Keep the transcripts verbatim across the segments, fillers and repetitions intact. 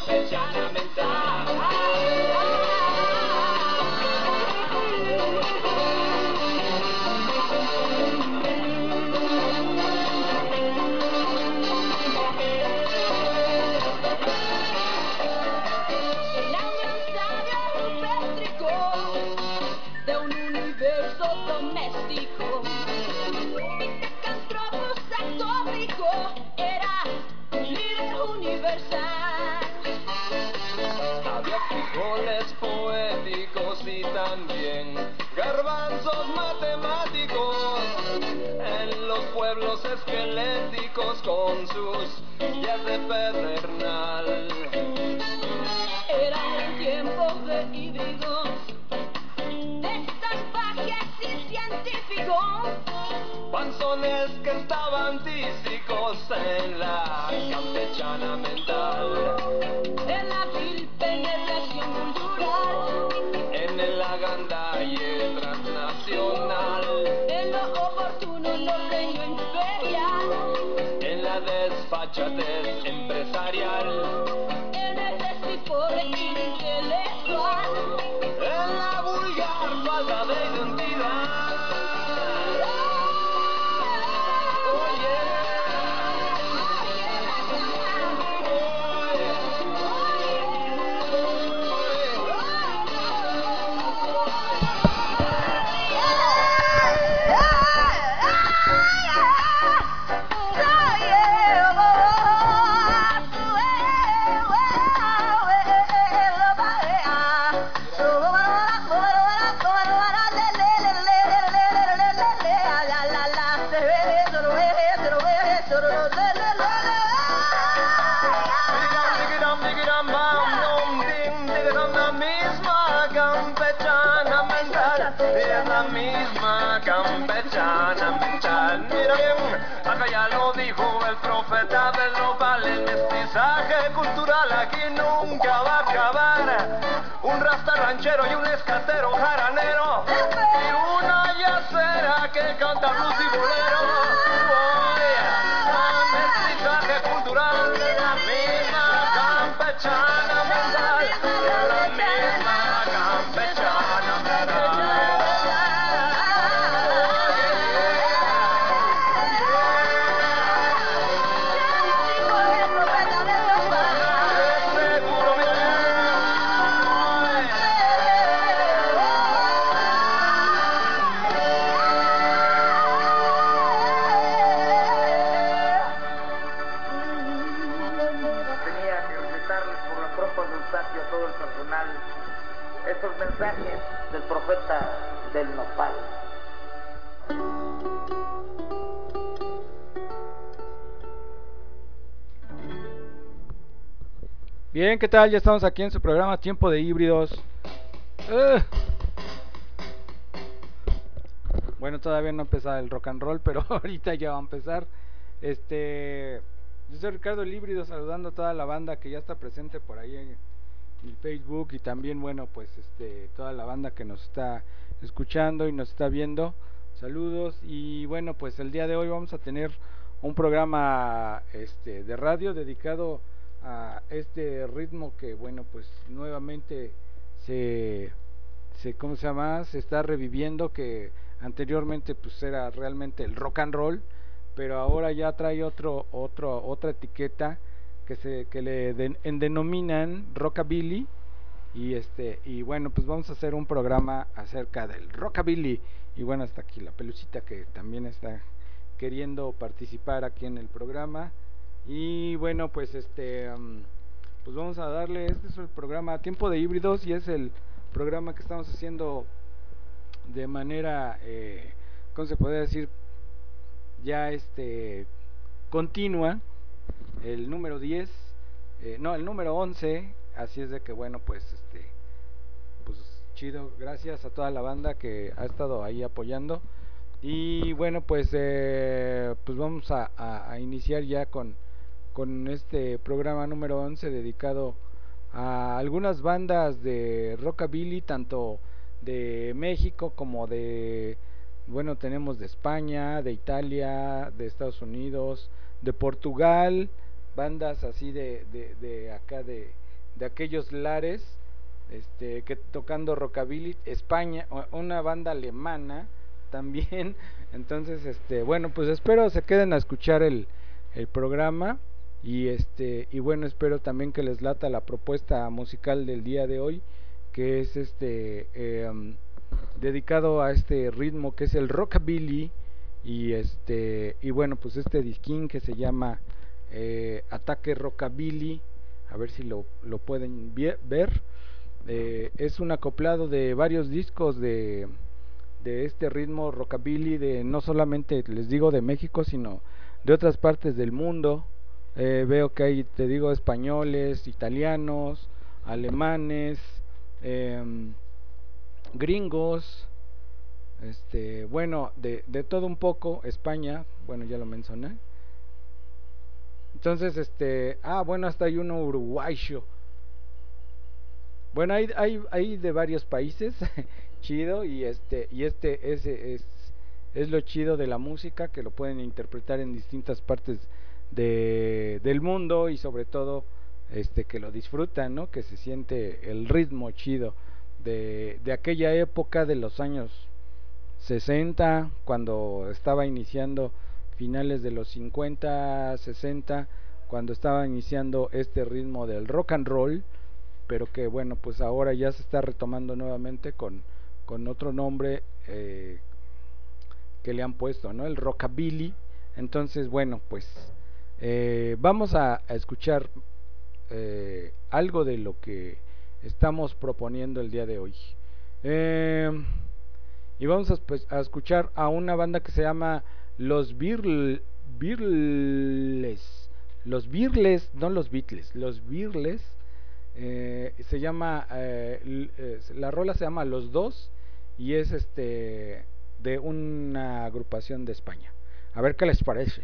campechana mental. El aniversario rupéstrico de un universo doméstico. Castropus atómico era líder universal. Había frijoles poéticos y también garbanzos matemáticos en los pueblos esqueléticos con sus guías de pedernal. Era el tiempo de híbridos, de salvajes y científicos. Panzones que estaban tísicos en la campechana mental. En la vil penetración cultural, En el agandalle transnacional. en lo oportuno norteño imperial, En la desfachatez empresarial. en el despifore intelectual. En la vulgar falta de identidad. Oye, digiram, digiram, bam, dum, dim, digiram, la misma campechana mental. Es la misma campechana mental. Mira bien, acá ya lo dijo el profeta del nopal. El mestizaje cultural aquí nunca va a acabar. Un rasta ranchero y un escatero jaranero. Y una yacera que canta blues y bolero. Oye, mestizaje cultural de la misma campechana mental. De la misma campechana mental. Seguro, Tenía que recitarles por la trompa de Eustaquio a todo el personal estos mensajes del profeta del nopal. Bien, ¿qué tal? Ya estamos aquí en su programa Tiempo de Híbridos. Ugh. Bueno, todavía no ha empezado el rock and roll, pero ahorita ya va a empezar. Este, yo soy Ricardo el Híbrido, saludando a toda la banda que ya está presente por ahí en el Facebook y también, bueno, pues este, toda la banda que nos está escuchando y nos está viendo. Saludos y bueno, pues el día de hoy vamos a tener un programa este de radio dedicado a este ritmo que, bueno, pues nuevamente se se ¿cómo se llama? Se está reviviendo, que anteriormente pues era realmente el rock and roll, pero ahora ya trae otro otro otra etiqueta que se que le den, en denominan rockabilly. Y este y bueno, pues vamos a hacer un programa acerca del rockabilly. Y bueno, hasta aquí la Pelucita, que también está queriendo participar aquí en el programa. Y bueno, pues este um, pues vamos a darle, este es el programa Tiempo de Híbridos y es el programa que estamos haciendo de manera eh, ¿cómo se puede decir? Ya este continua, el número diez, eh, no, el número once. Así es de que bueno, pues este pues chido, gracias a toda la banda que ha estado ahí apoyando. Y bueno, pues eh, pues vamos a, a, a iniciar ya con, con este programa número once, dedicado a algunas bandas de rockabilly, tanto de México como de, bueno, tenemos de España, de Italia, de Estados Unidos, de Portugal, bandas así de, de, de acá de, de aquellos lares, este, que tocando rockabilly. España, una banda alemana también. Entonces, este, bueno, pues espero se queden a escuchar el, el programa. Y este, y bueno, espero también que les lata la propuesta musical del día de hoy, que es este eh, um, dedicado a este ritmo que es el rockabilly. Y este, y bueno, pues este disquín que se llama eh, Ataque Rockabilly, a ver si lo, lo pueden ver. Eh, es un acoplado de varios discos de, de este ritmo rockabilly, de no solamente les digo de México, sino de otras partes del mundo. Eh, veo que hay, te digo, españoles, italianos, alemanes, eh, gringos, este, bueno, de, de todo un poco. España, bueno, ya lo mencioné. Entonces, este, ah, bueno, hasta hay uno uruguayo. Bueno, hay, hay, hay de varios países, chido, y este, y este ese es, es lo chido de la música, que lo pueden interpretar en distintas partes de, del mundo, y sobre todo, este, que lo disfrutan, ¿no? Que se siente el ritmo chido de, de aquella época de los años sesenta, cuando estaba iniciando, finales de los cincuenta, sesenta, cuando estaba iniciando este ritmo del rock and roll, pero que bueno, pues ahora ya se está retomando nuevamente con, con otro nombre eh, que le han puesto, ¿no? El rockabilly. Entonces, bueno, pues eh, vamos a, a escuchar eh, algo de lo que estamos proponiendo el día de hoy. Eh, y vamos a, a escuchar a una banda que se llama Los Beatles. Los Beatles, no los Beatles, los Beatles. Eh, se llama eh, eh, la rola se llama Los Dos, y es este de una agrupación de España. A ver qué les parece.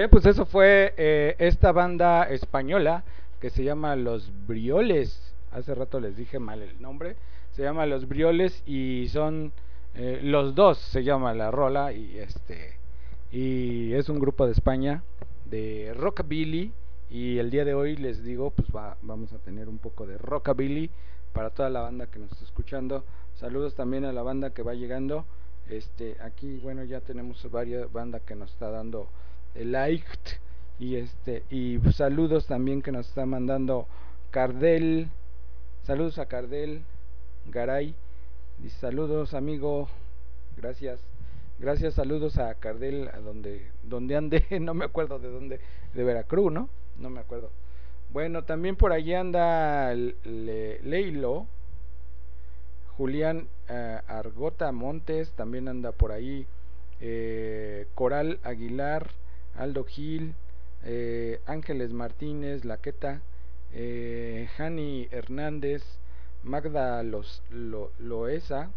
Bien, pues eso fue eh, esta banda española que se llama Los Brioles. Hace rato les dije mal el nombre. Se llama Los Brioles y son eh, los dos se llama la rola y este y es un grupo de España de rockabilly y el día de hoy les digo pues va, vamos a tener un poco de rockabilly para toda la banda que nos está escuchando. Saludos también a la banda que va llegando. Este aquí bueno ya tenemos varias bandas que nos está dando el like y este y saludos también que nos está mandando Cardel. Saludos a Cardel Garay. Dice saludos amigo. Gracias. Gracias, saludos a Cardel a donde donde ande, no me acuerdo de dónde, de Veracruz, ¿no? No me acuerdo. Bueno, también por allí anda Le, Leilo. Julián eh, Argota Montes también anda por ahí. Eh, Coral Aguilar, Aldo Gil, eh, Ángeles Martínez, Laqueta, eh, Jani Hernández, Magda Los, Lo, Loesa,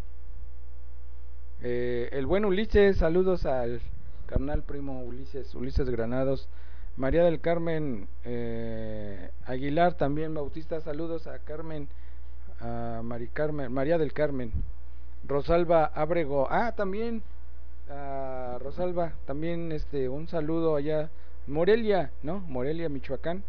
eh, el buen Ulises, saludos al carnal primo Ulises, Ulises Granados, María del Carmen eh, Aguilar también, Bautista, saludos a Carmen, a Mari Carmen, María del Carmen, Rosalba Ábrego, ah también a Rosalba, también este un saludo allá, Morelia, ¿no? Morelia, Michoacán,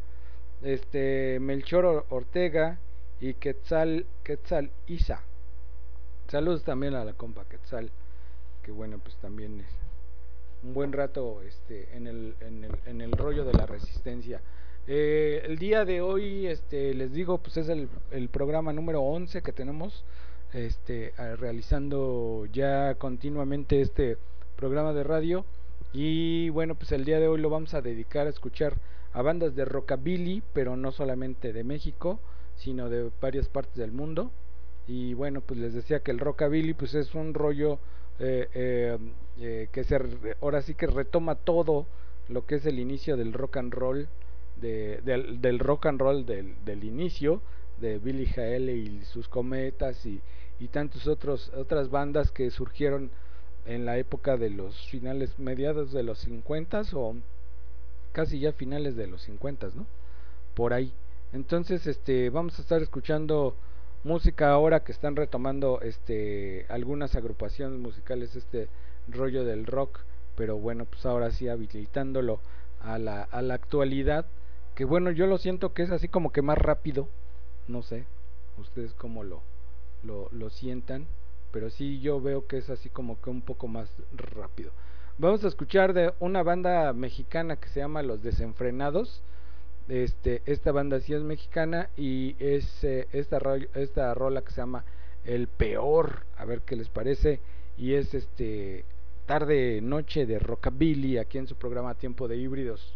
este Melchor Ortega y Quetzal, Quetzal Isa. Saludos también a la compa Quetzal, que bueno, pues también es un buen rato este en el en el, en el rollo de la resistencia. Eh, el día de hoy este les digo, pues es el, el programa número once que tenemos este realizando ya continuamente este programa de radio y bueno, pues el día de hoy lo vamos a dedicar a escuchar a bandas de rockabilly, pero no solamente de México, sino de varias partes del mundo. Y bueno, pues les decía que el rockabilly pues es un rollo eh, eh, eh, que se ahora sí que retoma todo lo que es el inicio del rock and roll, de, del, del rock and roll del, del inicio de Billy Joel y sus Cometas y, y tantos otros otras bandas que surgieron en la época de los finales, mediados de los cincuentas o casi ya finales de los cincuentas, ¿no? Por ahí. Entonces, este, vamos a estar escuchando música ahora que están retomando, este, algunas agrupaciones musicales, este rollo del rock, pero bueno, pues ahora sí habilitándolo a la, a la actualidad, que bueno, yo lo siento que es así como que más rápido, no sé, ustedes cómo lo, lo, lo sientan, pero sí yo veo que es así como que un poco más rápido. Vamos a escuchar de una banda mexicana que se llama Los Desenfrenados. Este, esta banda sí es mexicana y es eh, esta, ro esta rola que se llama El Peor, a ver qué les parece, y es este tarde noche de rockabilly aquí en su programa Tiempo de Híbridos,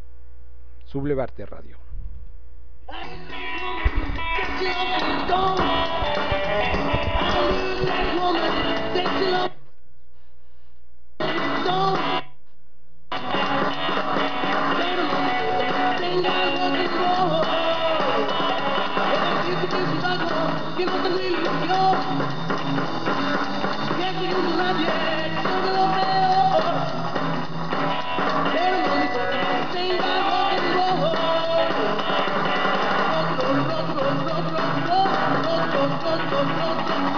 Sublevarte Radio. Que no tengo ilusión, que sin un nadie sobre lo peor, pero no me importa que tenga rock and roll, rock, rock, rock, rock, rock, rock, rock, rock, rock, rock, rock,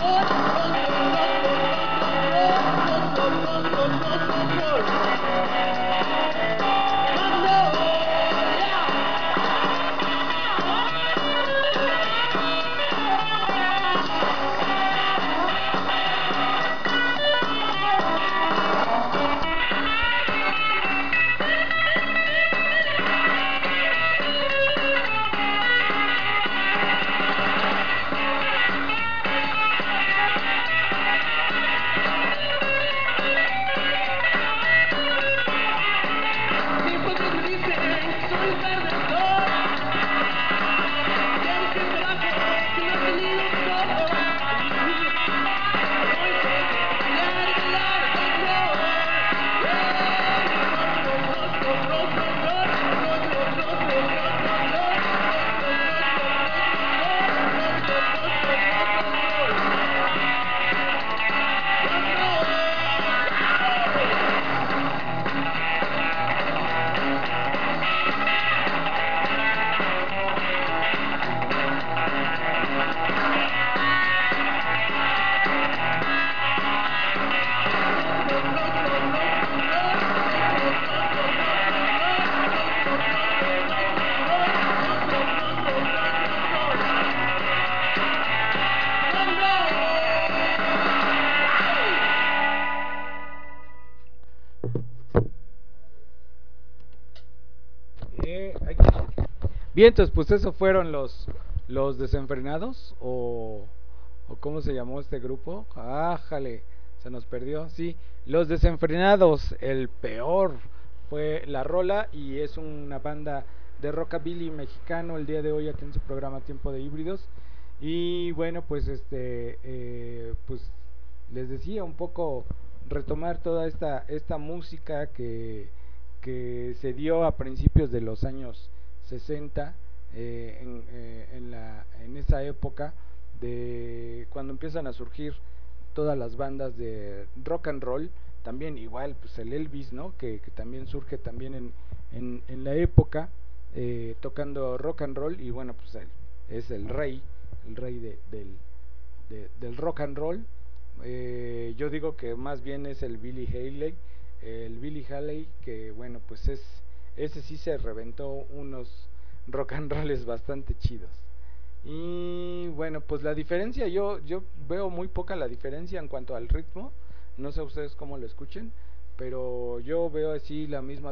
Bien, entonces pues eso fueron los los desenfrenados o o cómo se llamó este grupo. Ájale, se nos perdió. Sí, los desenfrenados, el peor fue la rola y es una banda de rockabilly mexicano el día de hoy aquí en su programa Tiempo de Híbridos. Y bueno, pues este eh, pues les decía un poco retomar toda esta esta música que que se dio a principios de los años sesenta, eh, en, eh, en, la, en esa época de cuando empiezan a surgir todas las bandas de rock and roll, también igual pues el Elvis, ¿no? que, que también surge también en, en, en la época, eh, tocando rock and roll, y bueno pues él es el rey, el rey de, del, de, del rock and roll. Eh, yo digo que más bien es el Billy Haley, el Billy Haley, que bueno pues es ese sí se reventó unos rock and rolls bastante chidos. Y bueno, pues la diferencia, yo yo veo muy poca la diferencia en cuanto al ritmo, no sé ustedes cómo lo escuchen, pero yo veo así la misma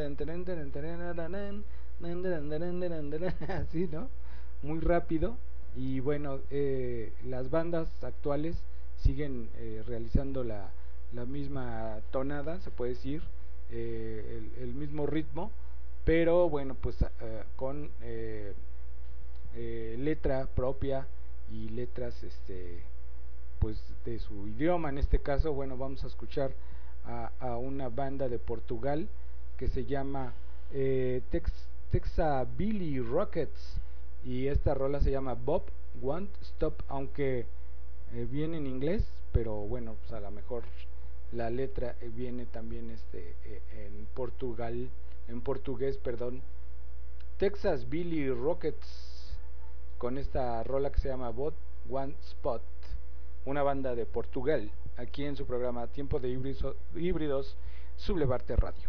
así, ¿no? Muy rápido. Y bueno, eh, las bandas actuales siguen eh, realizando la, la misma tonada, se puede decir, eh, el, el mismo ritmo, pero bueno, pues eh, con eh, eh, letra propia y letras este pues de su idioma. En este caso, bueno, vamos a escuchar a, a una banda de Portugal que se llama eh, Tex, Texabilly Rockets, y esta rola se llama Bob Won't Stop, aunque eh, viene en inglés, pero bueno, pues a lo mejor la letra eh, viene también este eh, en Portugal, en portugués, perdón. Texabilly Rockets con esta rola que se llama Bob One Spot, una banda de Portugal, aquí en su programa Tiempo de Híbridos, híbridos Sublevarte Radio.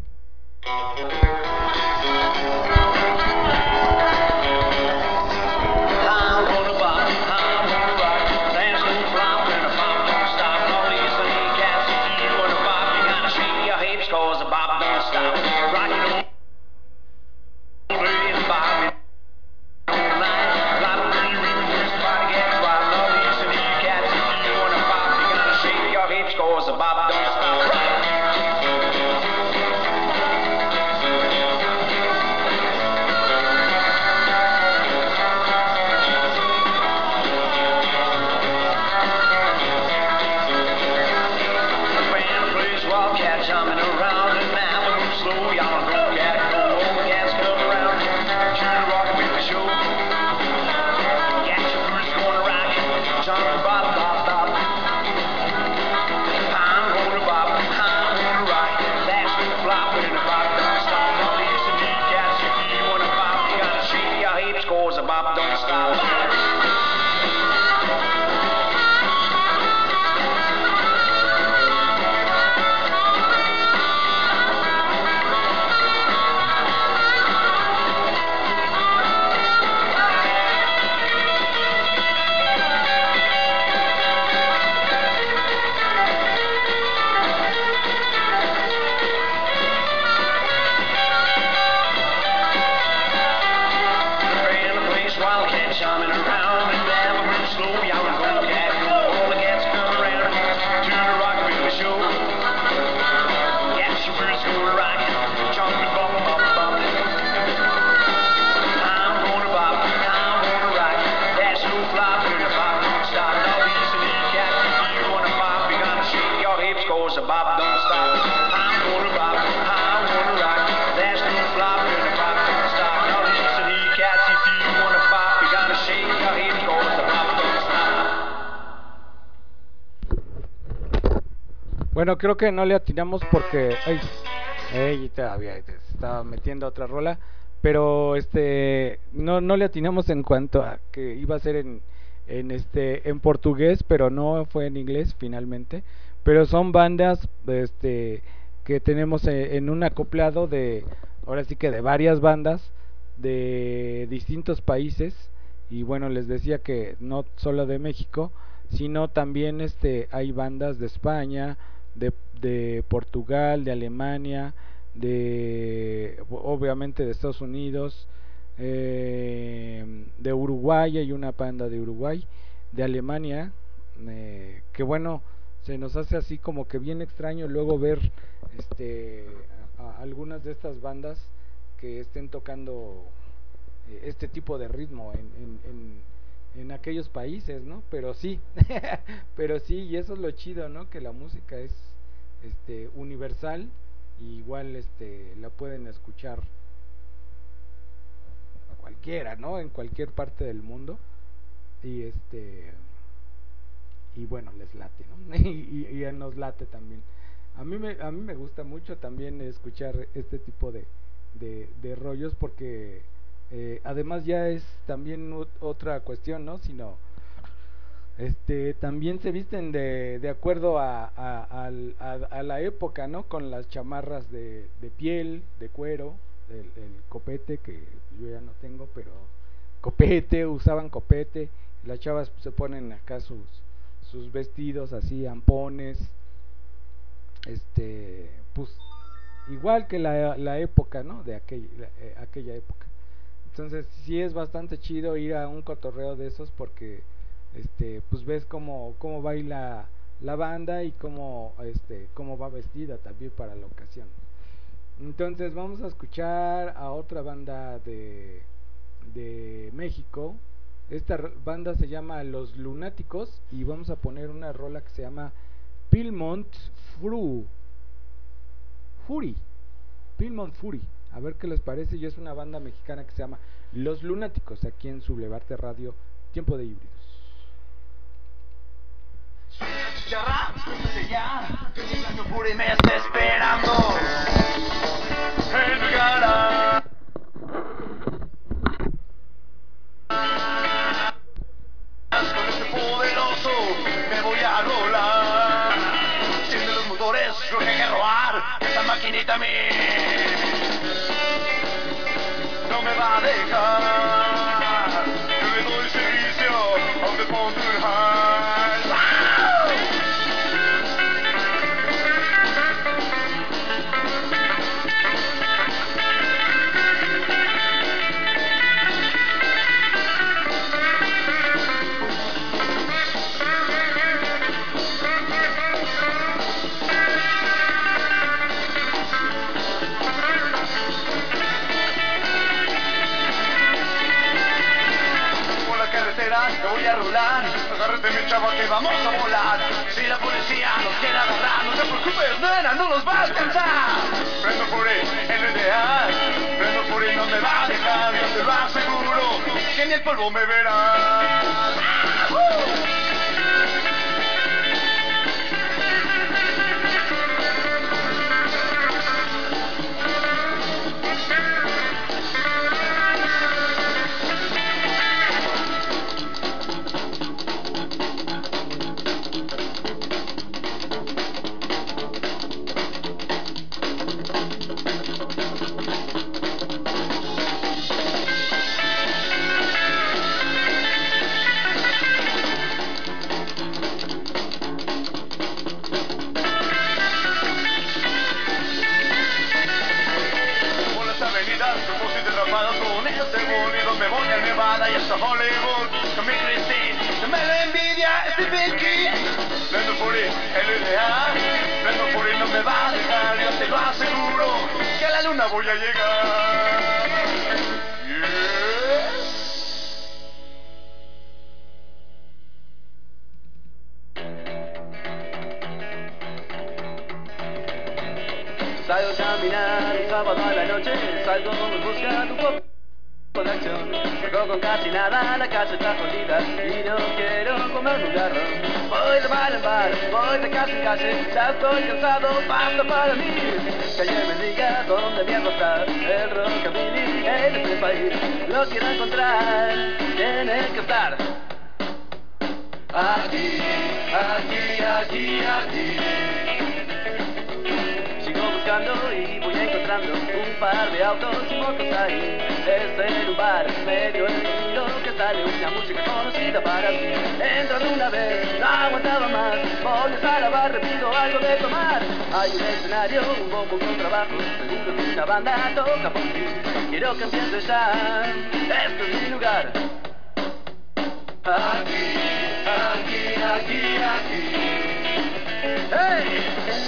Bueno, creo que no le atinamos porque ay, ay, todavía se estaba metiendo otra rola, pero este no no le atinamos en cuanto a que iba a ser en en este en portugués, pero no fue en inglés finalmente. Pero son bandas este que tenemos en, en un acoplado de ahora sí que de varias bandas de distintos países, y bueno, les decía que no solo de México, sino también este hay bandas de España, de, de Portugal, de Alemania, de obviamente de Estados Unidos, eh, de Uruguay, hay una banda de Uruguay, de Alemania, eh, que bueno, se nos hace así como que bien extraño luego ver este a, a algunas de estas bandas que estén tocando eh, este tipo de ritmo en, en, en, en aquellos países, ¿no? Pero sí, pero sí, y eso es lo chido, ¿no? Que la música es este universal y igual este la pueden escuchar cualquiera, ¿no? En cualquier parte del mundo y este y bueno, les late, ¿no? y, y, y nos late también. A mí me a mí me gusta mucho también escuchar este tipo de de, de rollos porque eh, además ya es también ot- otra cuestión, ¿no? Sino este también se visten de, de acuerdo a, a, al- a, a la época, ¿no? Con las chamarras de, de piel, de cuero, el, el copete que yo ya no tengo, pero copete, usaban copete, las chavas se ponen acá sus, sus vestidos así, ampones, este, pues igual que la, la época, ¿no? De aquella, eh, aquella época. Entonces sí es bastante chido ir a un cotorreo de esos porque este pues ves cómo, cómo baila la banda y cómo este cómo va vestida también para la ocasión. Entonces vamos a escuchar a otra banda de, de México. Esta r- banda se llama Los Lunáticos y vamos a poner una rola que se llama Pilmont Fru Fury. Pilmont Fury. A ver qué les parece. Y es una banda mexicana que se llama Los Lunáticos aquí en Sublevarte Radio, Tiempo de Híbridos. Chicharra, despiértate ya, que mi plato Fury me está esperando en mi cara. Con este poderoso me voy a rolar. Enciende los motores, lo que hay que robar. Esta maquinita a mí no me va a dejar. Yo le doy servicio a The Mountain High. Por la carretera te voy a rular. Agárrate mi chava que vamos a volar. Si la policía nos quiere agarrar, no te preocupes, nena, no nos va a alcanzar. Prendo Fury, en lo ideal. Prendo Fury, no me va a dejar, yo te lo aseguro, que ni el polvo me verás. Por las avenidas como si derrapadas con ese bolido me voy a Nevada y hasta Hollywood con mi Christine, no me lo envidia Stephen King. Prendo Fury, el ideal. Prendo Fury, no me va a dejar, yo te lo aseguro, que a la luna voy a llegar. Yes. Salgo a caminar un sábado a la noche, salgo en busca de un poco de acción. Llego con casi nada, la casa está jodida y no quiero comerme un garrón. Voy de bar en bar, voy de casa en casa, ya estoy cansado, basta para mí. Que alguien me diga dónde mierda está el rockabilly en este país. Lo quiero encontrar, tiene que estar aquí, aquí, aquí, aquí. Sigo buscando y voy encontrando un par de autos y motos ahí. Es en un bar medio escondido que sale una música conocida para mí. Entro de una vez, no aguantaba más, voy a la barra, pido algo de tomar. Hay un escenario, un bombo con trabajo, seguro que una banda toca por mí. quiero que empieces ya. Este es mi lugar. Aquí, aquí, aquí, aquí. ¡Hey!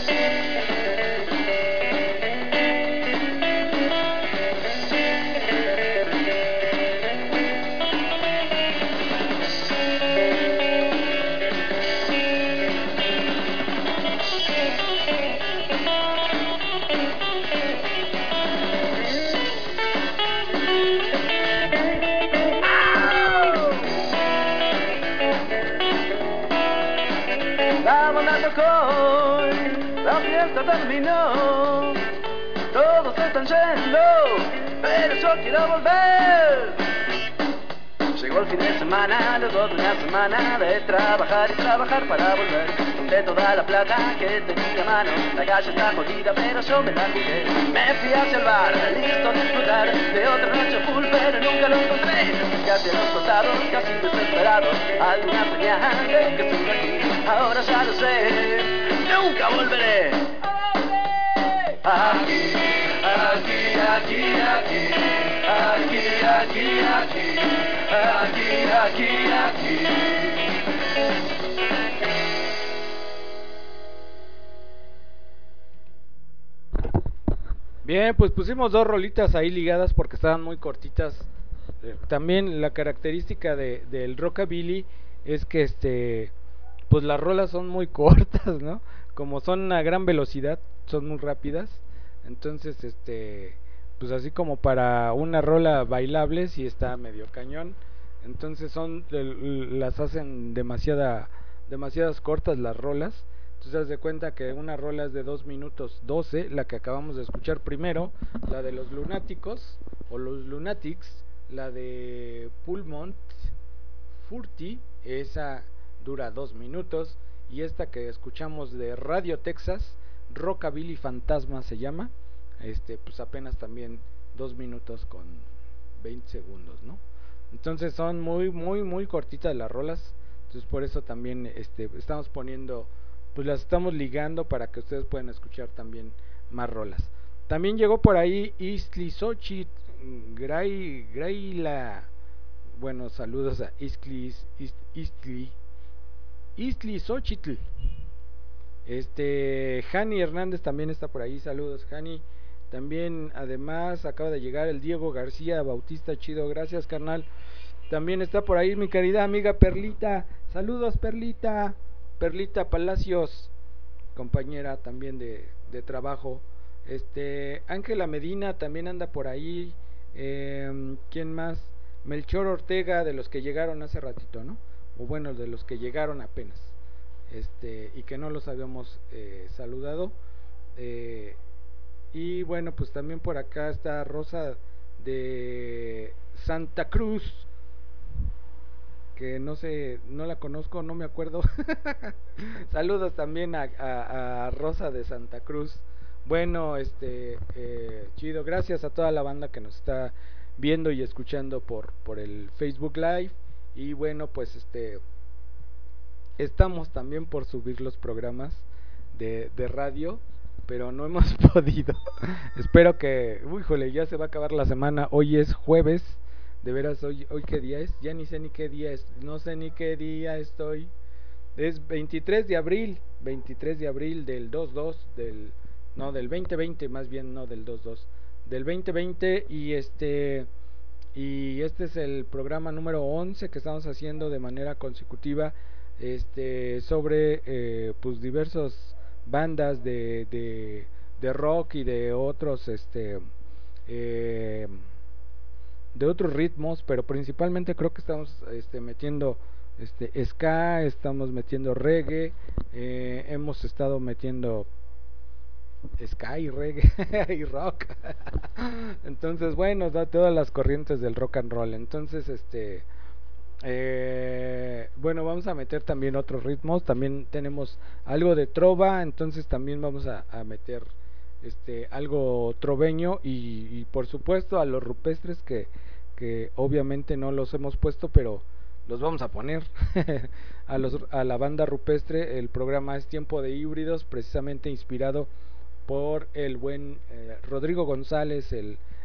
La banda tocó, la fiesta terminó, todos están yendo, pero yo quiero volver. Llegó el fin de semana, luego de una semana de trabajar y trabajar para volver. Junté toda la plata que tenía a mano, la calle está jodida pero yo me la jugué. Me fui hacia el bar, listo a disfrutar de otra noche full pero nunca lo encontré. Casi a los costados, casi desesperado, alguna señal de que estuve aquí. Ahora ya lo sé, nunca volveré. Aquí, aquí, aquí, aquí, aquí, aquí, aquí, aquí, aquí, aquí. Bien, pues pusimos dos rolitas ahí ligadas porque estaban muy cortitas. Eh, También la característica de, del rockabilly es que este, pues las rolas son muy cortas, ¿no? Como son a gran velocidad, son muy rápidas. Entonces, este, pues así como para una rola bailable, sí está medio cañón. Entonces son, el- las hacen demasiada, demasiadas cortas las rolas. Entonces haz de cuenta que una rola es de dos minutos doce, la que acabamos de escuchar primero, la de los lunáticos o los lunatics, la de Pullmont Furti, esa dura dos minutos, y esta que escuchamos de Radio Texas, Rockabilly Fantasma se llama, este, pues apenas también dos minutos con veinte segundos, ¿no? Entonces son muy, muy, muy cortitas las rolas, entonces por eso también este, estamos poniendo, pues las estamos ligando para que ustedes puedan escuchar también más rolas. También llegó por ahí Istli Xochitl, Gray, Grayla, bueno, saludos a Istli, Istli, Istli Xochitl. Este, Jani Hernández también está por ahí, saludos Jani. También, además, acaba de llegar el Diego García Bautista, chido, gracias carnal. También está por ahí mi querida amiga Perlita, saludos Perlita, Perlita Palacios, compañera también de, de trabajo. Este, Ángela Medina también anda por ahí. Eh, ¿Quién más? Melchor Ortega, de los que llegaron hace ratito, ¿no? O bueno, de los que llegaron apenas. Este, y que no los habíamos eh, saludado. Eh, y bueno, pues también por acá está Rosa de Santa Cruz, que no sé, no la conozco, no me acuerdo. Saludos también a, a, a Rosa de Santa Cruz. Bueno, este, eh, chido, gracias a toda la banda que nos está viendo y escuchando por, por el Facebook Live. Y bueno, pues este, estamos también por subir los programas de, de radio, pero no hemos podido. Espero que, uy, jole, ya se va a acabar la semana. Hoy es jueves. De veras, hoy, hoy qué día es, ya ni sé ni qué día es, no sé ni qué día estoy. Es veintitrés de abril, veintitrés de abril del dos dos, del, no, del veinte veinte, más bien, no del dos dos, del veinte veinte. Y este, y este es el programa número once que estamos haciendo de manera consecutiva, este, sobre, eh, pues diversos bandas de, de, de rock y de otros, este, eh, de otros ritmos, pero principalmente creo que estamos este, metiendo este, ska, estamos metiendo reggae, eh, hemos estado metiendo ska y reggae y rock. Entonces, bueno, da todas las corrientes del rock and roll. Entonces, este, eh, bueno, vamos a meter también otros ritmos. También tenemos algo de trova, entonces también vamos a, a meter este algo troveño y, y por supuesto a los rupestres que, que obviamente no los hemos puesto, pero los vamos a poner. a, los, a la banda rupestre. El programa es Tiempo de Híbridos, precisamente inspirado por el buen eh, Rodrigo González, el,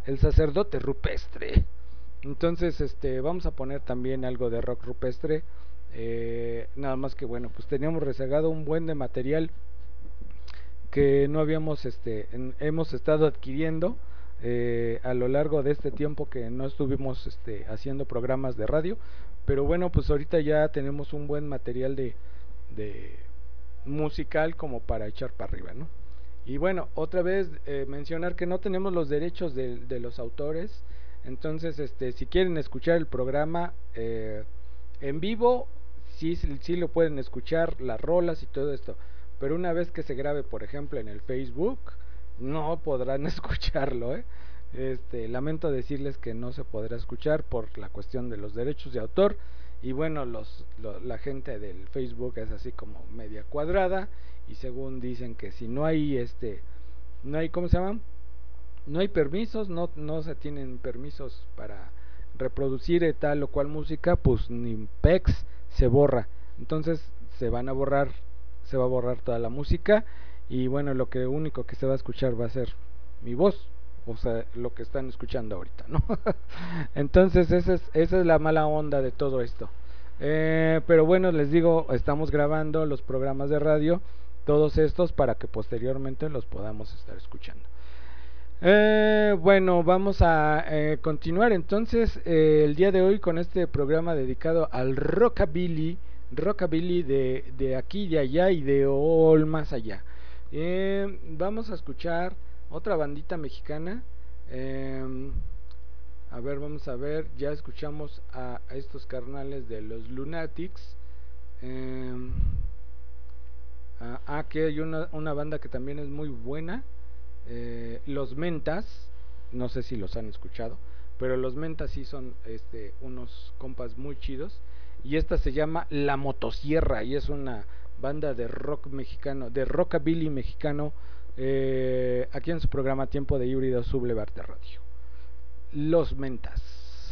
el sacerdote rupestre. Entonces, este, vamos a poner también algo de rock rupestre. Eh, nada más que bueno, pues teníamos rezagado un buen de material que no habíamos, este, en, hemos estado adquiriendo eh, a lo largo de este tiempo que no estuvimos, este, haciendo programas de radio. Pero bueno, pues ahorita ya tenemos un buen material de, de musical como para echar para arriba, ¿no? Y bueno, otra vez eh, mencionar que no tenemos los derechos de, de los autores. Entonces, este, si quieren escuchar el programa eh, en vivo, sí, sí lo pueden escuchar, las rolas y todo esto. Pero una vez que se grabe, por ejemplo, en el Facebook, no podrán escucharlo, ¿eh? Este, lamento decirles que no se podrá escuchar por la cuestión de los derechos de autor. Y bueno, los, lo, la gente del Facebook es así como media cuadrada. Y según dicen que si no hay este, no hay, ¿cómo se llama? No hay permisos, no, no se tienen permisos para reproducir tal o cual música, pues ni pex se borra. Entonces se van a borrar, se va a borrar toda la música. Y bueno, lo que único que se va a escuchar va a ser mi voz, o sea, lo que están escuchando ahorita, ¿no? Entonces esa es, esa es la mala onda de todo esto. Eh, pero bueno, les digo, estamos grabando los programas de radio, todos estos, para que posteriormente los podamos estar escuchando. Eh, bueno, vamos a eh, continuar entonces eh, el día de hoy con este programa dedicado al rockabilly, rockabilly de, de aquí, de allá y de all más allá. Eh, vamos a escuchar otra bandita mexicana. Eh, a ver, vamos a ver. Ya escuchamos a, a estos carnales de los Lunatics. Eh, ah, ah, que hay una, una banda que también es muy buena. Eh, los Mentas, no sé si los han escuchado, pero los Mentas sí son este, unos compas muy chidos. Y esta se llama La Motosierra y es una banda de rock mexicano, de rockabilly mexicano, eh, aquí en su programa Tiempo de Híbrido Boulevard de Radio. Los Mentas.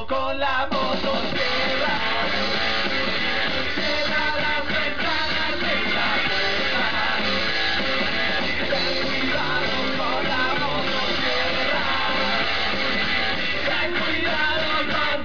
con la motosierra. Cierra las ventanas de la puerta. Ten cuidado con la motosierra. Ten cuidado con...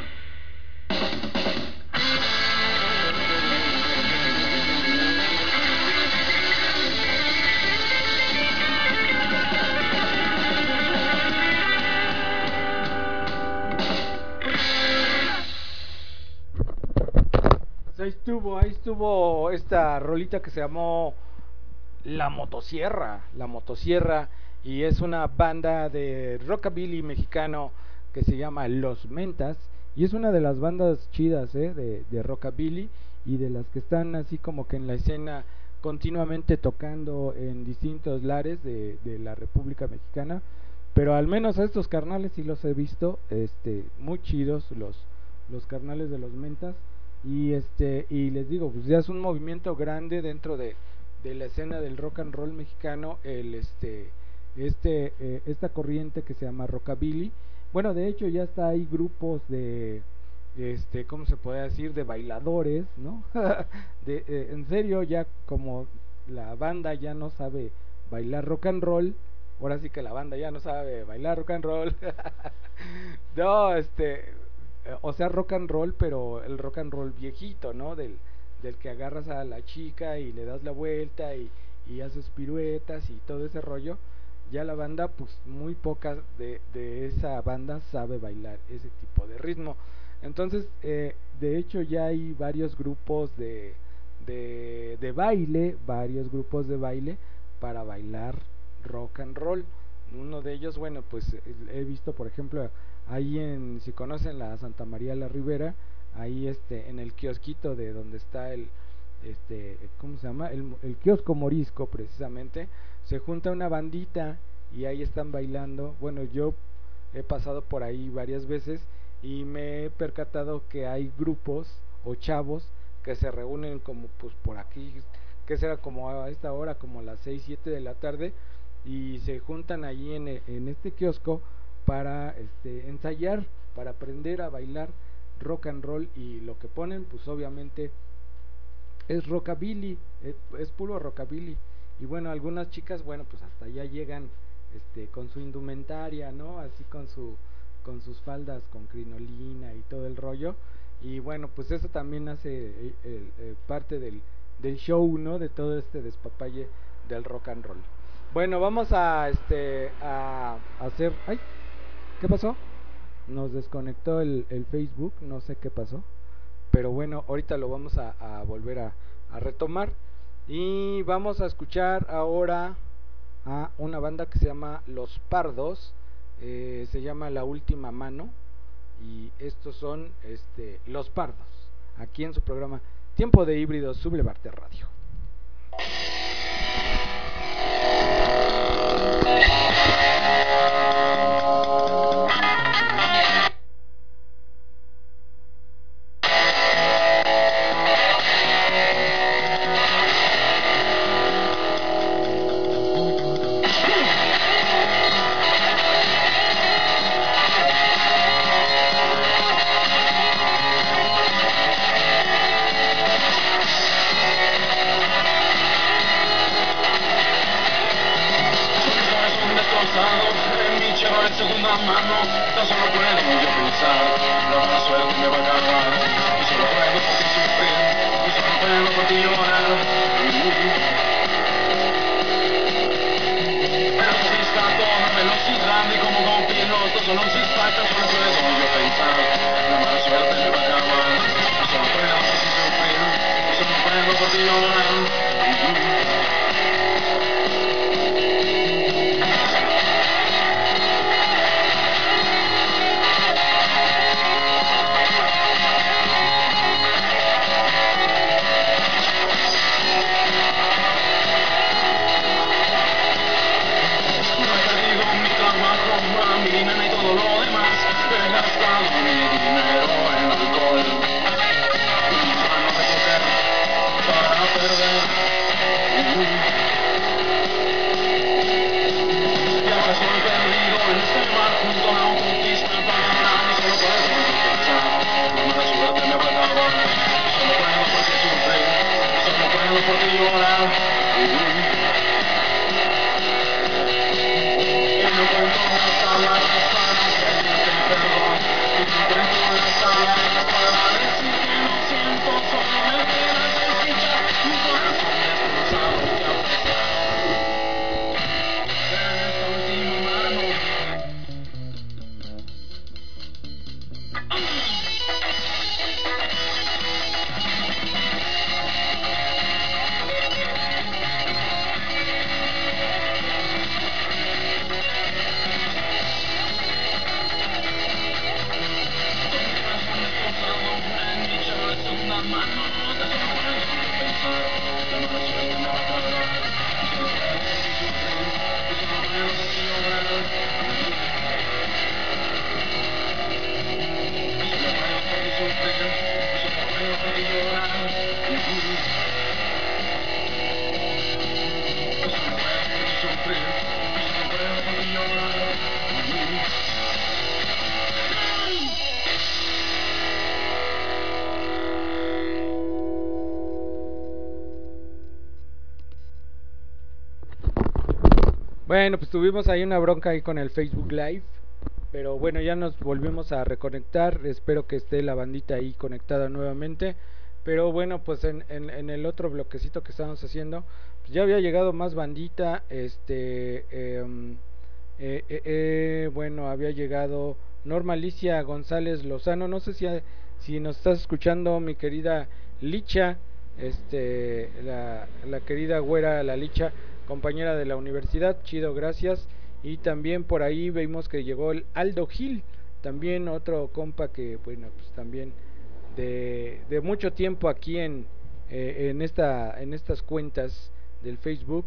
Ahí estuvo, ahí estuvo esta rolita que se llamó La Motosierra, La Motosierra, y es una banda de rockabilly mexicano que se llama Los Mentas, y es una de las bandas chidas, ¿eh? de, de rockabilly, y de las que están así como que en la escena continuamente tocando en distintos lares de, de la República Mexicana, pero al menos a estos carnales sí los he visto, este, muy chidos los, los carnales de Los Mentas. Y este y les digo, pues ya es un movimiento grande dentro de, de la escena del rock and roll mexicano, el este este eh, esta corriente que se llama rockabilly. Bueno, de hecho ya está hay grupos de este ¿cómo se puede decir? De bailadores, ¿no? de, eh, en serio, ya como la banda ya no sabe bailar rock and roll, ahora sí que la banda ya no sabe bailar rock and roll. No, este o sea, rock and roll, pero el rock and roll viejito, ¿no? Del, del que agarras a la chica y le das la vuelta y, y haces piruetas y todo ese rollo. Ya la banda, pues muy poca de, de esa banda sabe bailar ese tipo de ritmo. Entonces, eh, de hecho ya hay varios grupos de, de, de baile, varios grupos de baile para bailar rock and roll. Uno de ellos, bueno, pues he visto, por ejemplo, ahí en, si conocen la Santa María la Ribera, ahí este, en el kiosquito de donde está el, este, ¿cómo se llama? El, el kiosco morisco, precisamente, se junta una bandita y ahí están bailando. Bueno, yo he pasado por ahí varias veces y me he percatado que hay grupos o chavos que se reúnen como pues por aquí, que será como a esta hora, como a las seis, siete de la tarde, y se juntan allí en, en este kiosco para este, ensayar, para aprender a bailar rock and roll, y lo que ponen pues obviamente es rockabilly, es, es puro rockabilly. Y bueno, algunas chicas, bueno, pues hasta allá llegan este, con su indumentaria, ¿no? Así con su con sus faldas con crinolina y todo el rollo. Y bueno, pues eso también hace el, el, el, parte del, del show, ¿no? De todo este despapalle del rock and roll. Bueno, vamos a este a, a hacer. ¡Ay! ¿Qué pasó? Nos desconectó el, el Facebook, no sé qué pasó. Pero bueno, ahorita lo vamos a, a volver a, a retomar. Y vamos a escuchar ahora a una banda que se llama Los Pardos. Eh, se llama La Última Mano. Y estos son este, Los Pardos. Aquí en su programa Tiempo de Híbridos, Sublevarte Radio. Segunda mano, tan solo puedo yo pensar, la mala suerte me va a agarrar, y solo puedo por ti sufrir, y solo puedo por ti llorar. Velocista a toda velocidad y como con piloto solo si tan solo puedo yo pensar, la mala suerte me va a agarrar, y solo puedo por ti sufrir, y solo puedo por ti llorar. Mi nena y todo lo demás, Bueno, pues tuvimos ahí una bronca ahí con el Facebook Live. Pero bueno, ya nos volvimos a reconectar. Espero que esté la bandita ahí conectada nuevamente. Pero bueno, pues en, en, en el otro bloquecito que estábamos haciendo, pues ya había llegado más bandita. Este, eh, eh, eh, eh, bueno, había llegado Norma Alicia González Lozano. No sé si, si nos estás escuchando, mi querida Licha. Este, la, la querida güera, la Licha, compañera de la universidad. Chido, gracias. Y también por ahí vimos que llegó el Aldo Gil, también otro compa que, bueno, pues también de, de mucho tiempo aquí en, eh, en, esta, en estas cuentas del Facebook.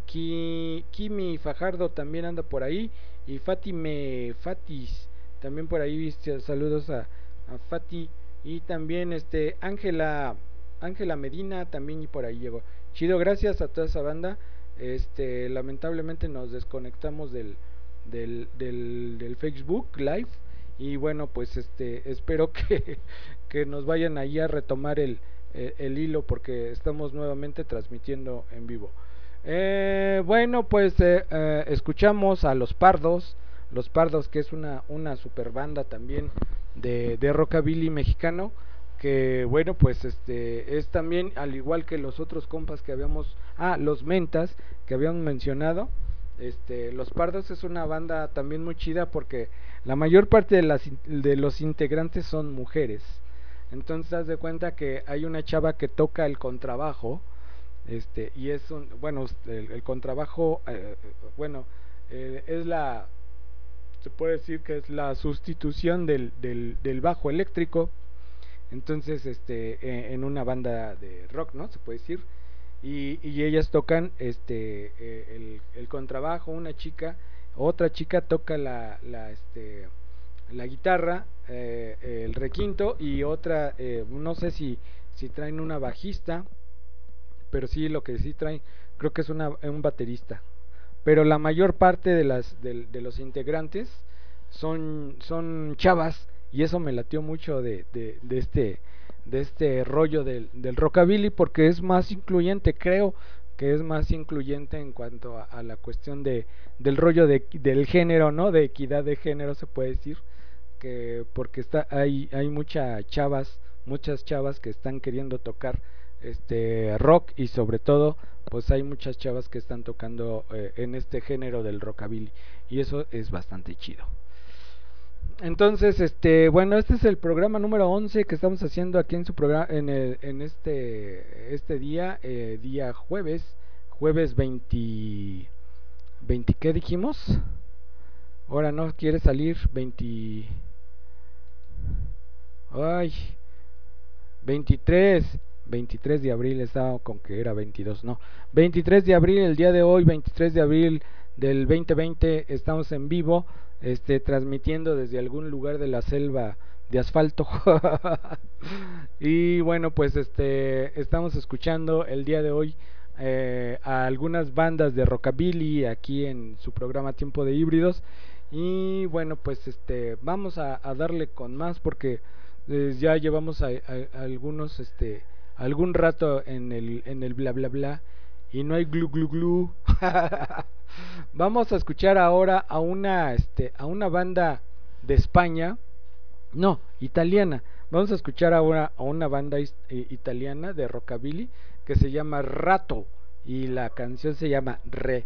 Ki, Kimi Fajardo también anda por ahí. Y Fatime Fatis también por ahí. Saludos a, a Fati. Y también este Ángela Ángela Medina también por ahí llegó. Chido, gracias a toda esa banda. Este, lamentablemente nos desconectamos del, del, del, del Facebook Live. Y bueno, pues este, espero que, que nos vayan ahí a retomar el, el, el hilo, porque estamos nuevamente transmitiendo en vivo. Eh, bueno, pues eh, eh, escuchamos a Los Pardos. Los Pardos, que es una, una super banda también de, de rockabilly mexicano, que bueno, pues este es también, al igual que los otros compas que habíamos, ah, los Mentas que habíamos mencionado. Este, Los Pardos es una banda también muy chida, porque la mayor parte de las de los integrantes son mujeres. Entonces haz de cuenta que hay una chava que toca el contrabajo, este, y es un, bueno, el, el contrabajo, eh, bueno, eh, es la, se puede decir que es la sustitución del, del, del bajo eléctrico. Entonces, este, eh, en una banda de rock, ¿no? Se puede decir. Y, y ellas tocan este eh, el, el contrabajo, una chica, otra chica toca la, la, este, la guitarra, eh, el requinto, y otra, eh, no sé si, si traen una bajista, pero sí, lo que sí traen, creo que es una, un baterista. Pero la mayor parte de, las, de, de los integrantes son, son chavas. Y eso me latió mucho de, de, de este de este rollo del, del rockabilly, porque es más incluyente, creo que es más incluyente en cuanto a, a la cuestión de del rollo de, del género, ¿no? De equidad de género, se puede decir, que porque está hay hay muchas chavas, muchas chavas que están queriendo tocar este rock, y sobre todo pues hay muchas chavas que están tocando eh, en este género del rockabilly, y eso es bastante chido. Entonces, este, bueno, este es el programa número once que estamos haciendo aquí en su programa, en, el, en este este día, eh, día jueves, jueves veinte, veinte, ¿qué dijimos? Ahora no quiere salir, veinte, ay, veintitrés, veintitrés de abril, estaba con que era veintidós, no, veintitrés de abril, el día de hoy, veintitrés de abril del veinte veinte, estamos en vivo. Este, transmitiendo desde algún lugar de la selva de asfalto. Y bueno, pues este estamos escuchando el día de hoy eh, a algunas bandas de rockabilly aquí en su programa Tiempo de Híbridos. Y bueno, pues este vamos a, a darle con más, porque eh, ya llevamos a, a, a algunos este algún rato en el en el bla bla bla, y no hay glu glu glu. Vamos a escuchar ahora a una este a una banda de España, no, italiana. Vamos a escuchar ahora a una banda is, eh, italiana de rockabilly que se llama Rato, y la canción se llama Re.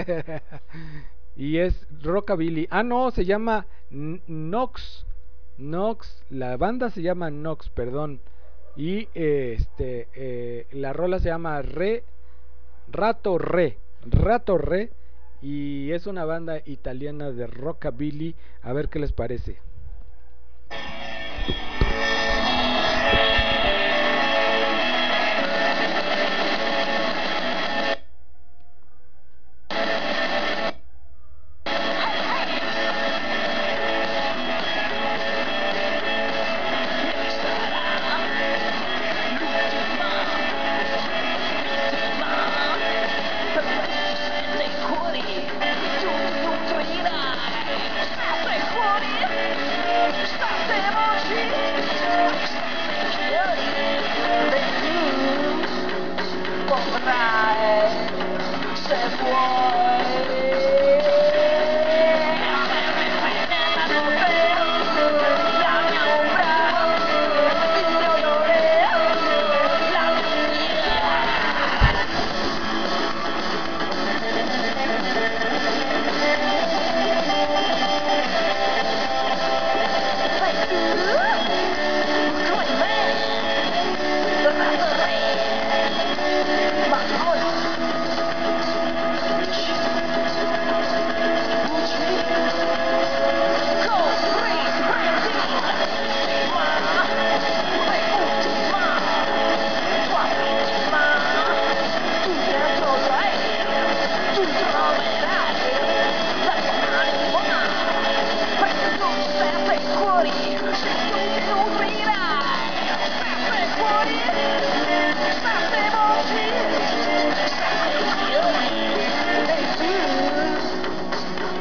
Y es rockabilly. Ah, no, se llama Nox. Nox, la banda se llama Nox, perdón. Y eh, este eh, la rola se llama Re Rato Re, Rato Re, y es una banda italiana de rockabilly. A ver qué les parece. Sei fuori,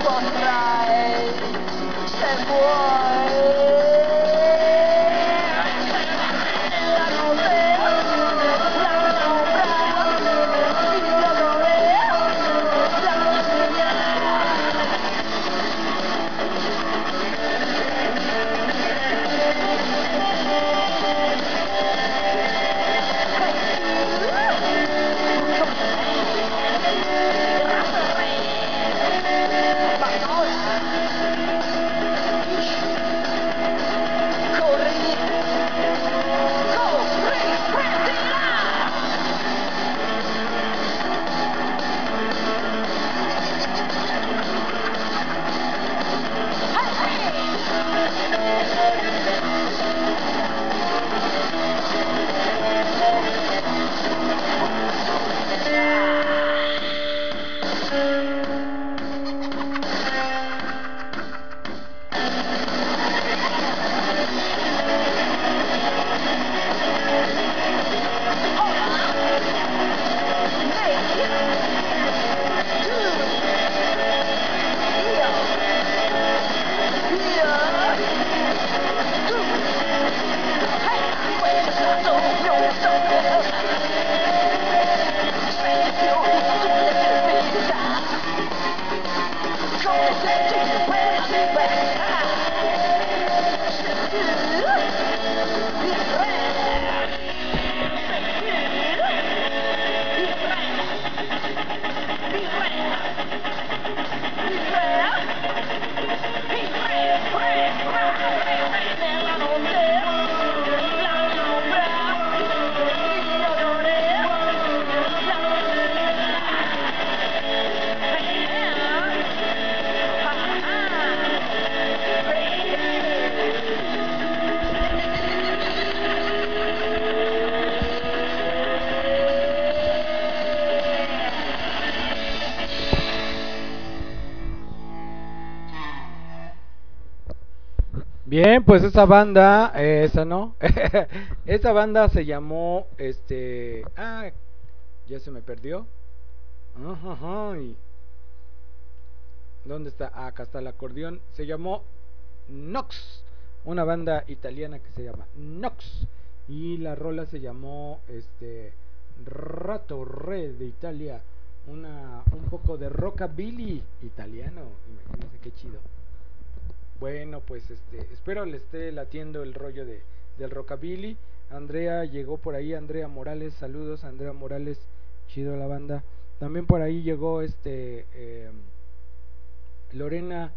Bien, pues esa banda, eh, esa no, esa banda se llamó, este, ah, ya se me perdió. Ajá, ajá, y- ¿Dónde está? Ah, acá está el acordeón. Se llamó Nox, una banda italiana que se llama Nox. Y la rola se llamó, este, Rato Re de Italia, una, un poco de rockabilly italiano. Imagínense qué chido. Bueno, pues este, espero le esté latiendo el rollo de, del rockabilly. Andrea llegó por ahí, Andrea Morales, saludos, Andrea Morales, chido la banda. También por ahí llegó este eh, Lorena,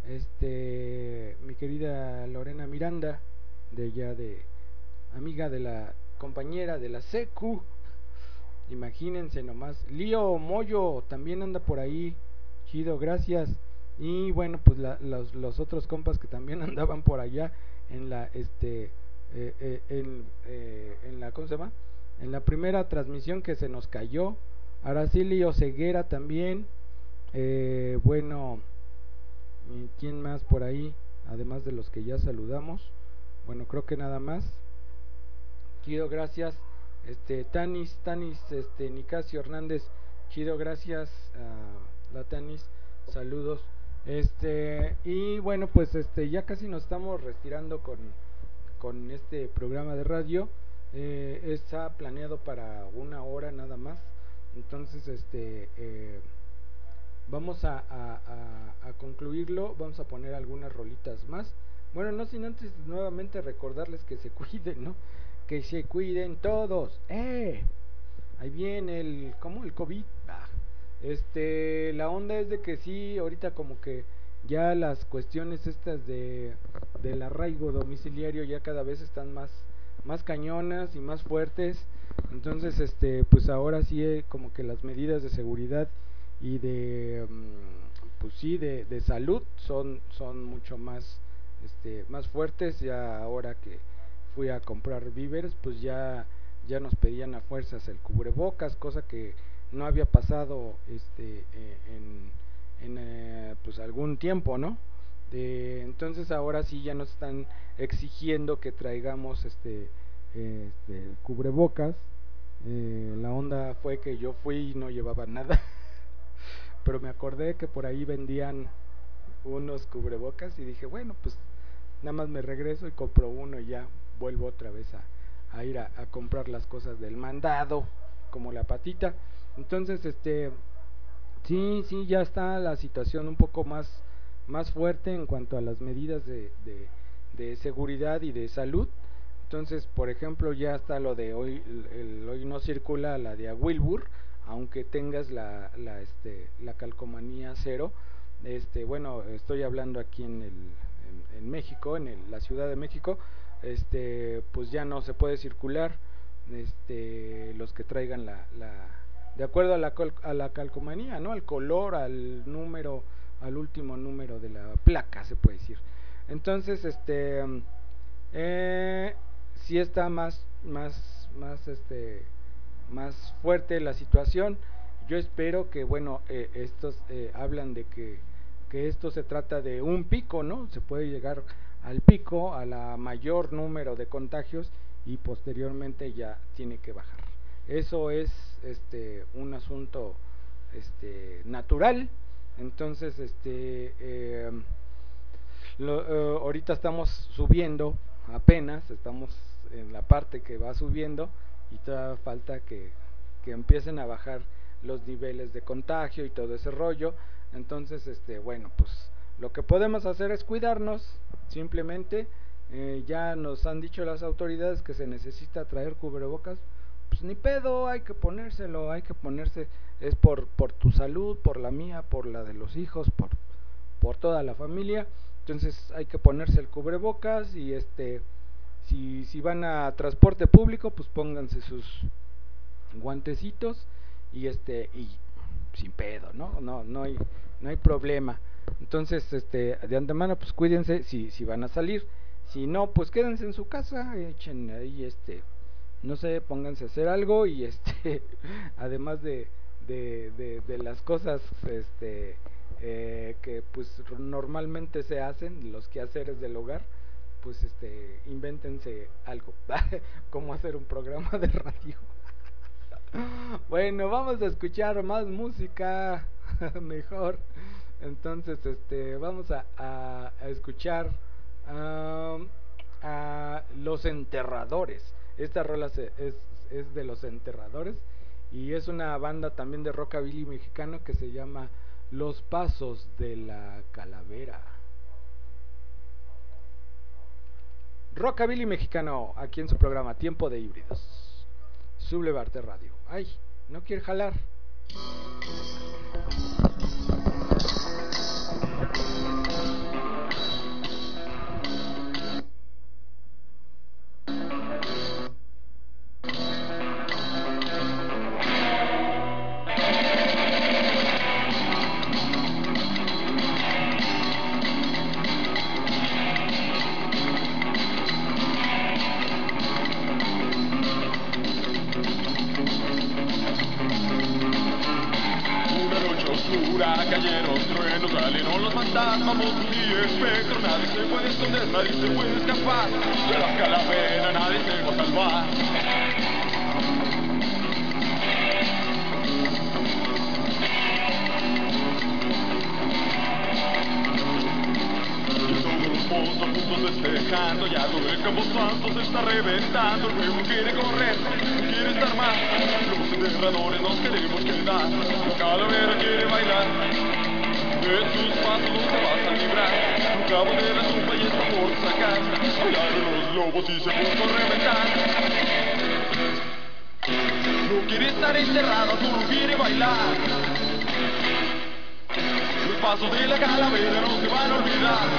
este, mi querida Lorena Miranda, de allá de, amiga de la compañera de la Secu. Imagínense nomás. Lío Moyo también anda por ahí, chido, gracias. Y bueno, pues la- los, los otros compas que también andaban por allá en la, este, eh, eh, en, eh, en la, ¿cómo se llama? En la primera transmisión que se nos cayó. Araceli Oceguera también. Eh, bueno, ¿y quién más por ahí? Además de los que ya saludamos. Bueno, creo que nada más. Chido, gracias. Este, Tanis, Tanis, este, Nicasio Hernández. Chido, gracias a la Tanis. Saludos. Este, y bueno, pues este, ya casi nos estamos retirando con, con este programa de radio. Eh, está planeado para una hora nada más. Entonces, este, eh, vamos a, a- a- a concluirlo. Vamos a poner algunas rolitas más. Bueno, no sin antes nuevamente recordarles que se cuiden, ¿no? Que se cuiden todos. ¡Eh! Ahí viene el, ¿cómo? El COVID. Ah, Este, la onda es de que sí, ahorita como que ya las cuestiones estas de del arraigo domiciliario ya cada vez están más más cañonas y más fuertes. Entonces, este, pues ahora sí eh, como que las medidas de seguridad y de mm, pues sí, de, de salud son son mucho más este más fuertes. Ya ahora que fui a comprar víveres, pues ya ya nos pedían a fuerzas el cubrebocas, cosa que no había pasado este eh, en, en eh, pues algún tiempo, ¿no? De, entonces ahora sí ya nos están exigiendo que traigamos este, eh, este cubrebocas. Eh, la onda fue que yo fui y no llevaba nada, pero me acordé que por ahí vendían unos cubrebocas y dije, bueno, pues nada más me regreso y compro uno y ya vuelvo otra vez a, a ir a, a comprar las cosas del mandado, como la patita. Entonces, este, sí, sí, ya está la situación un poco más, más fuerte en cuanto a las medidas de, de, de seguridad y de salud. Entonces, por ejemplo, ya está lo de hoy, el, el- hoy no circula la de a Wilbur, aunque tengas la, la, este, la calcomanía cero. Este, bueno, estoy hablando aquí en, el, en, en México, en el- la Ciudad de México, este, pues ya no se puede circular, este, los que traigan la, la de acuerdo a la, col- a la calcomanía, ¿no? Al color, al número, al último número de la placa, se puede decir. Entonces, este, eh, sí está más, más, más, este, más fuerte la situación. Yo espero que, bueno, eh, estos eh, hablan de que, que esto se trata de un pico, ¿no? Se puede llegar al pico, a la mayor número de contagios y posteriormente ya tiene que bajar. Eso es este un asunto este natural. Entonces, este eh, lo, eh, ahorita estamos subiendo, apenas estamos en la parte que va subiendo y todavía falta que, que empiecen a bajar los niveles de contagio y todo ese rollo. Entonces, este, bueno, pues lo que podemos hacer es cuidarnos, simplemente. Eh, ya nos han dicho las autoridades que se necesita traer cubrebocas, pues ni pedo, hay que ponérselo, hay que ponerse, es por, por tu salud, por la mía, por la de los hijos, por, por toda la familia. Entonces hay que ponerse el cubrebocas y este, si, si van a transporte público, pues pónganse sus guantecitos y este, y sin pedo, ¿no? No, no hay, no hay problema. Entonces, este, de antemano, pues cuídense si, si van a salir. Si no, pues quédense en su casa, echen ahí, este, no sé, pónganse a hacer algo y este, además de, de, de, de las cosas, este, eh, que pues normalmente se hacen, los quehaceres del hogar, pues este, invéntense algo, como hacer un programa de radio. Bueno, vamos a escuchar más música, mejor. Entonces, este, vamos a, a, a escuchar um, a Los Enterradores. Esta rola se, es, es de Los Enterradores y es una banda también de rockabilly mexicano que se llama Los Pasos de la Calavera. Rockabilly mexicano, aquí en su programa Tiempo de Híbridos, Sublevarte Radio. Ay, no quiere jalar. Cayeron truenos, salieron los fantasmas, monstruos y espectros. Nadie se puede esconder, nadie se puede escapar. De las calaveras nadie se va a salvar. Y todos los monstruos juntos despejando, ya todo el campo santo se está reventando. El pueblo quiere correr, no quiere estar más. Los enterradores nos queremos quedar. La calavera quiere bailar. De sus pasos no te vas a librar. Un cabo de la tumba y está por sacar. Bailaron los lobos y se puso a reventar. No quiere estar enterrado, solo quiere bailar. Los pasos de la calavera no se van a olvidar.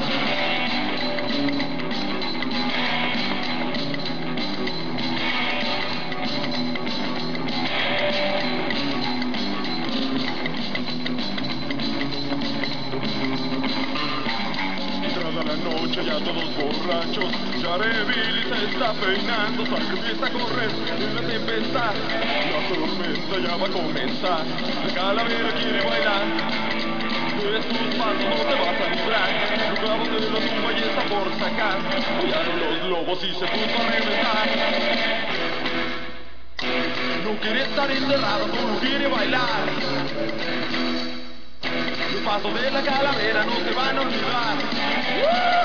La noche ya todos borrachos, Billy se está peinando, sangre empieza a correr en la tempestad, la tormenta ya va a comenzar, la calavera quiere bailar, de sus pasos no te vas a librar, los clavos de la tumba ya está por sacar, huyeron los lobos y se puso a reventar. No quiere estar enterrado, solo quiere bailar. el paso de la calavera no se van a olvidar.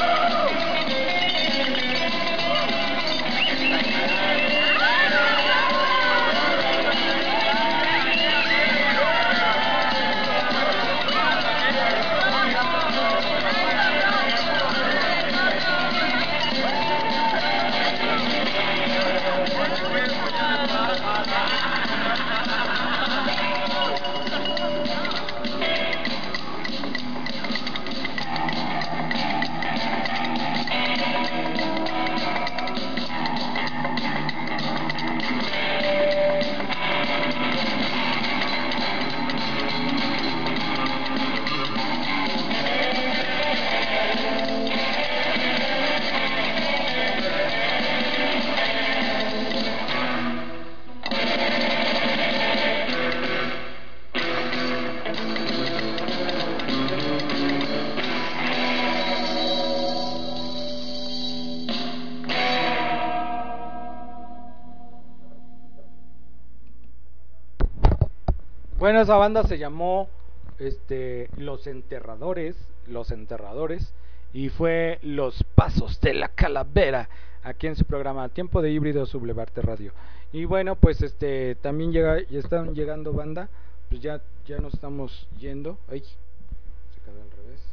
Bueno, esa banda se llamó este, Los Enterradores, Los Enterradores, y fue Los Pasos de la Calavera, aquí en su programa Tiempo de Híbrido Sublevarte Radio. Y bueno, pues este también llega, ya están llegando banda, pues ya, ya nos estamos yendo. Ay, se quedó al revés.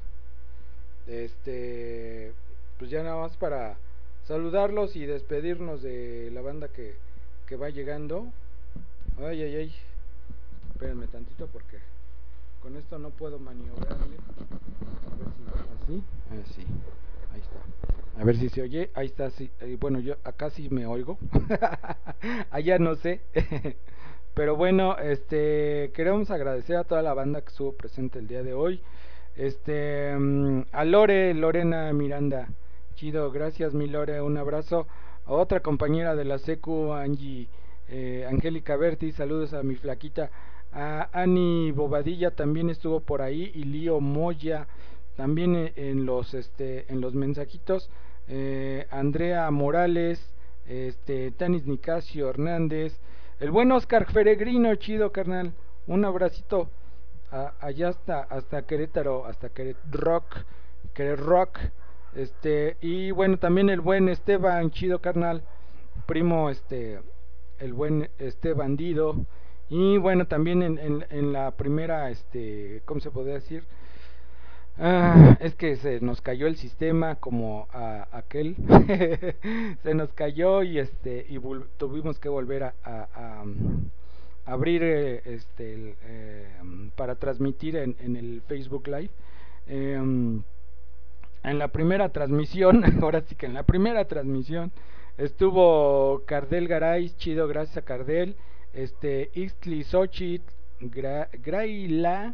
Este, pues ya nada más para saludarlos y despedirnos de la banda que, que va llegando. Ay, ay, ay. Espérenme tantito porque con esto no puedo maniobrarle. A ver si así, así, ahí está. A ver si se oye, ahí está, sí. Eh, bueno, yo acá sí me oigo. Allá no sé. Pero bueno, este queremos agradecer a toda la banda que estuvo presente el día de hoy. Este um, a Lore, Lorena Miranda. Chido, gracias mi Lore, un abrazo. A otra compañera de la secu, Angie, eh, Angélica Berti, saludos a mi flaquita. A Ani Bobadilla también estuvo por ahí, y Lío Moya también en, en los este en los mensajitos. eh, Andrea Morales, este Tanis Nicasio Hernández, el buen Oscar Peregrino, chido carnal, un abracito a, allá hasta hasta Querétaro, hasta Querétaro Rock, Querétaro Rock, este y bueno también el buen Esteban, chido carnal, primo este el buen este bandido. Y bueno, también en, en, en la primera, este, ¿cómo se podría decir? Ah, es que se nos cayó el sistema como a, aquel, se nos cayó y este y tuvimos que volver a, a, a, a abrir eh, este el, eh, para transmitir en, en el Facebook Live. Eh, en la primera transmisión, ahora sí que en la primera transmisión estuvo Cardel Garay, chido, gracias a Cardel. Este Ixtli Xochitl, Gra, Graila,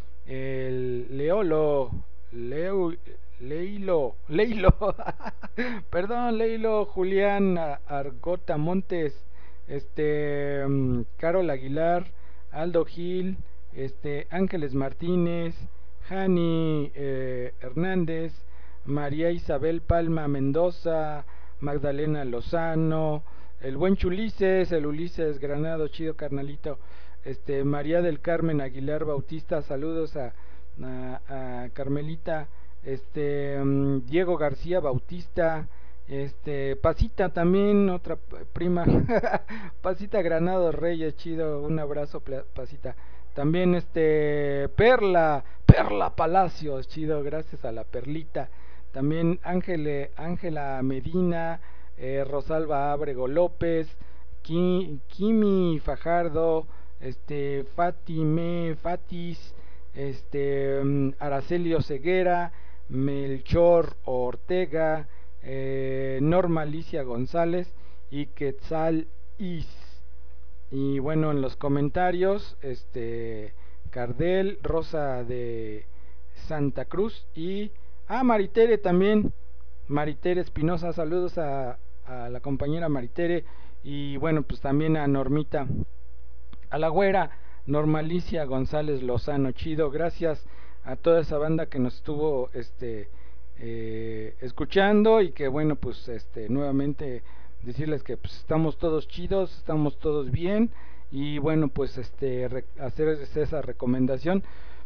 el Leolo, Leo, Leilo, Leilo, perdón, Leilo, Julián Argota Montes, este, um, Carol Aguilar, Aldo Gil, este, Ángeles Martínez, Jani eh, Hernández, María Isabel Palma Mendoza, Magdalena Lozano, el buen Chulices, el Ulises Granado, chido carnalito, este María del Carmen Aguilar Bautista, saludos a, a, a Carmelita, este um, Diego García Bautista, este Pasita también, otra prima, Pasita Granado Reyes, chido, un abrazo Pasita, también este Perla, Perla Palacios, chido, gracias a la Perlita, también Ángel, Ángela Medina, Eh, Rosalba Ábrego López, Ki, Kimi Fajardo, este Fatime Fatis, este um, Aracelio Ceguera, Melchor Ortega, eh, Norma Alicia González y Quetzal Is. Y bueno, en los comentarios, este Cardel, Rosa de Santa Cruz y ah, Maritere también, Maritere Espinosa, saludos a a la compañera Maritere y bueno pues también a Normita, a la güera Normalicia González Lozano, chido, gracias a toda esa banda que nos estuvo este eh, escuchando y que bueno pues este nuevamente decirles que pues estamos todos chidos, estamos todos bien y bueno pues este re, hacerles esa recomendación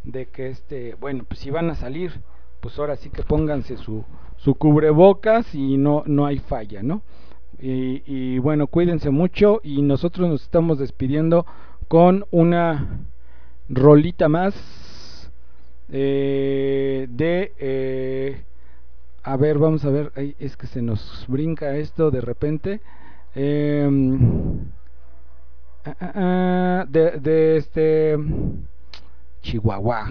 de que este, bueno, pues si van a salir, pues ahora sí que pónganse su, su cubrebocas y no, no hay falla, ¿no? Y, y bueno, cuídense mucho y nosotros nos estamos despidiendo con una rolita más eh, de... Eh, a ver, vamos a ver, ay, es que se nos brinca esto de repente. Eh, ah, ah, ah, de, de este... Chihuahua.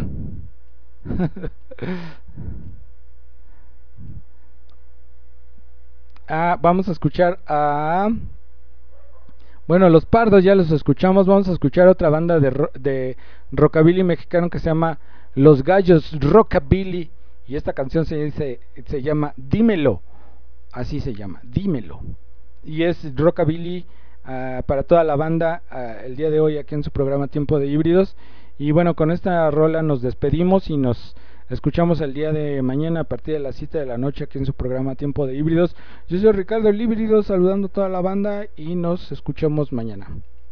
Ah, vamos a escuchar a... Bueno, Los Pardos ya los escuchamos. Vamos a escuchar otra banda de, ro de rockabilly mexicano que se llama Los Gallos Rockabilly. Y esta canción se, dice, se llama Dímelo. Así se llama, Dímelo. Y es rockabilly uh, para toda la banda uh, el día de hoy aquí en su programa Tiempo de Híbridos. Y bueno, con esta rola nos despedimos y nos escuchamos el día de mañana a partir de las siete de la noche aquí en su programa Tiempo de Híbridos. Yo soy Ricardo el Híbrido, saludando a toda la banda y nos escuchamos mañana.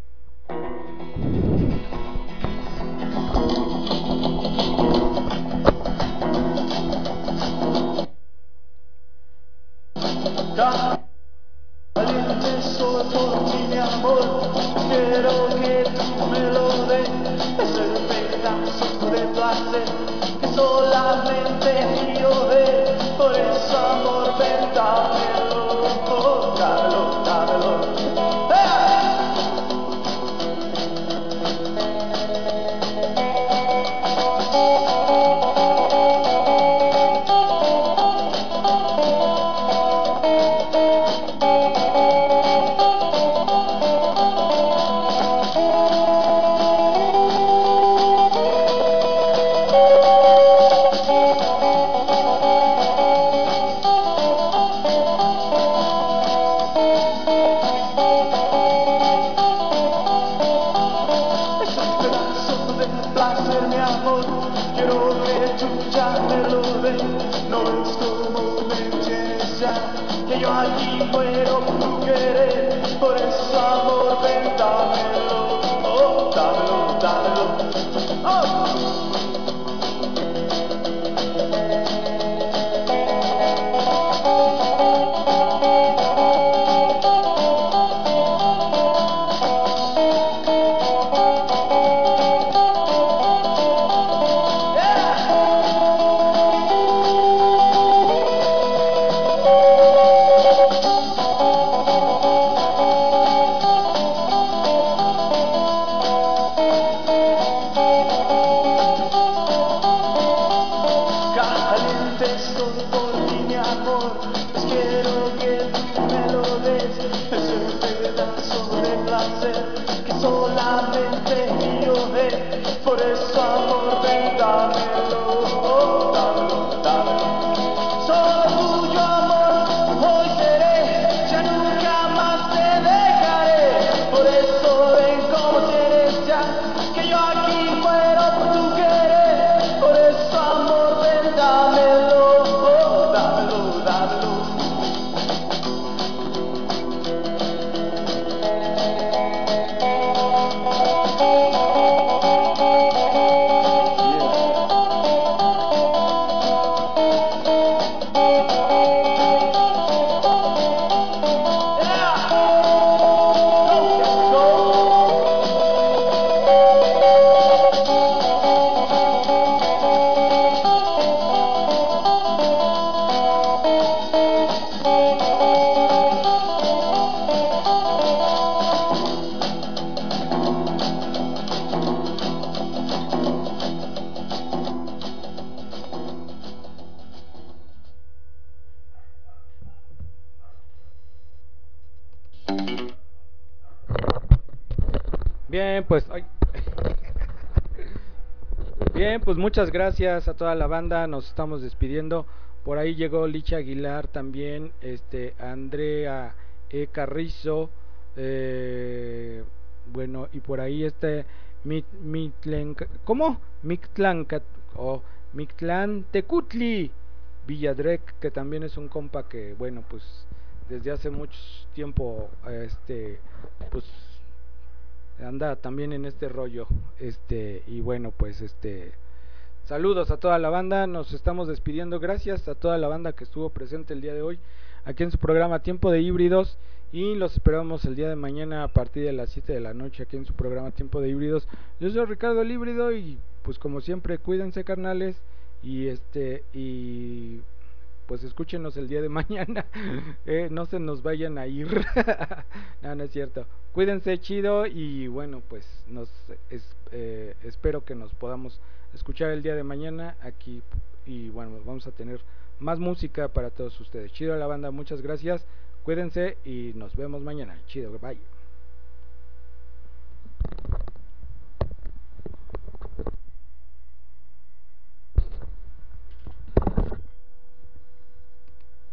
Caliente soy por ti, mi amor, quiero que tú me lo des, ese pedazo de placer que solamente mío es, por eso amor ven, dámelo, oh, dámelo, dámelo. ¡Eh! Que yo aquí muero por tu querer, por eso amor ven, dámelo, oh, dámelo, dámelo, oh. Que solamente mío es, por eso amor ven, dámelo, oh, dámelo, dámelo. Solo tuyo amor hoy seré, ya nunca más te dejaré, por eso ven como si eres ya, que yo aquí muero por tu querer, por eso amor ven, dámelo, oh, dámelo, dámelo. Bien, pues ay. Bien, pues muchas gracias a toda la banda, nos estamos despidiendo. Por ahí llegó Licha Aguilar también, este Andrea E. Carrizo, eh, bueno, y por ahí este Mit, Mitlen, ¿cómo? Mictlán o oh, Mictlán Tecutli Villadrec, que también es un compa que, bueno, pues desde hace mucho tiempo, este, pues anda también en este rollo, este, y bueno, pues este, Saludos a toda la banda, nos estamos despidiendo, gracias a toda la banda que estuvo presente el día de hoy aquí en su programa Tiempo de Híbridos, y los esperamos el día de mañana a partir de las siete de la noche aquí en su programa Tiempo de Híbridos. Yo soy Ricardo el Híbrido y pues como siempre cuídense, carnales, y este y pues escúchenos el día de mañana. eh, no se nos vayan a ir. No, no es cierto, cuídense chido, y bueno, pues nos es, eh, espero que nos podamos escuchar el día de mañana aquí, y bueno, vamos a tener más música para todos ustedes. Chido la banda, muchas gracias, cuídense y nos vemos mañana. Chido, bye.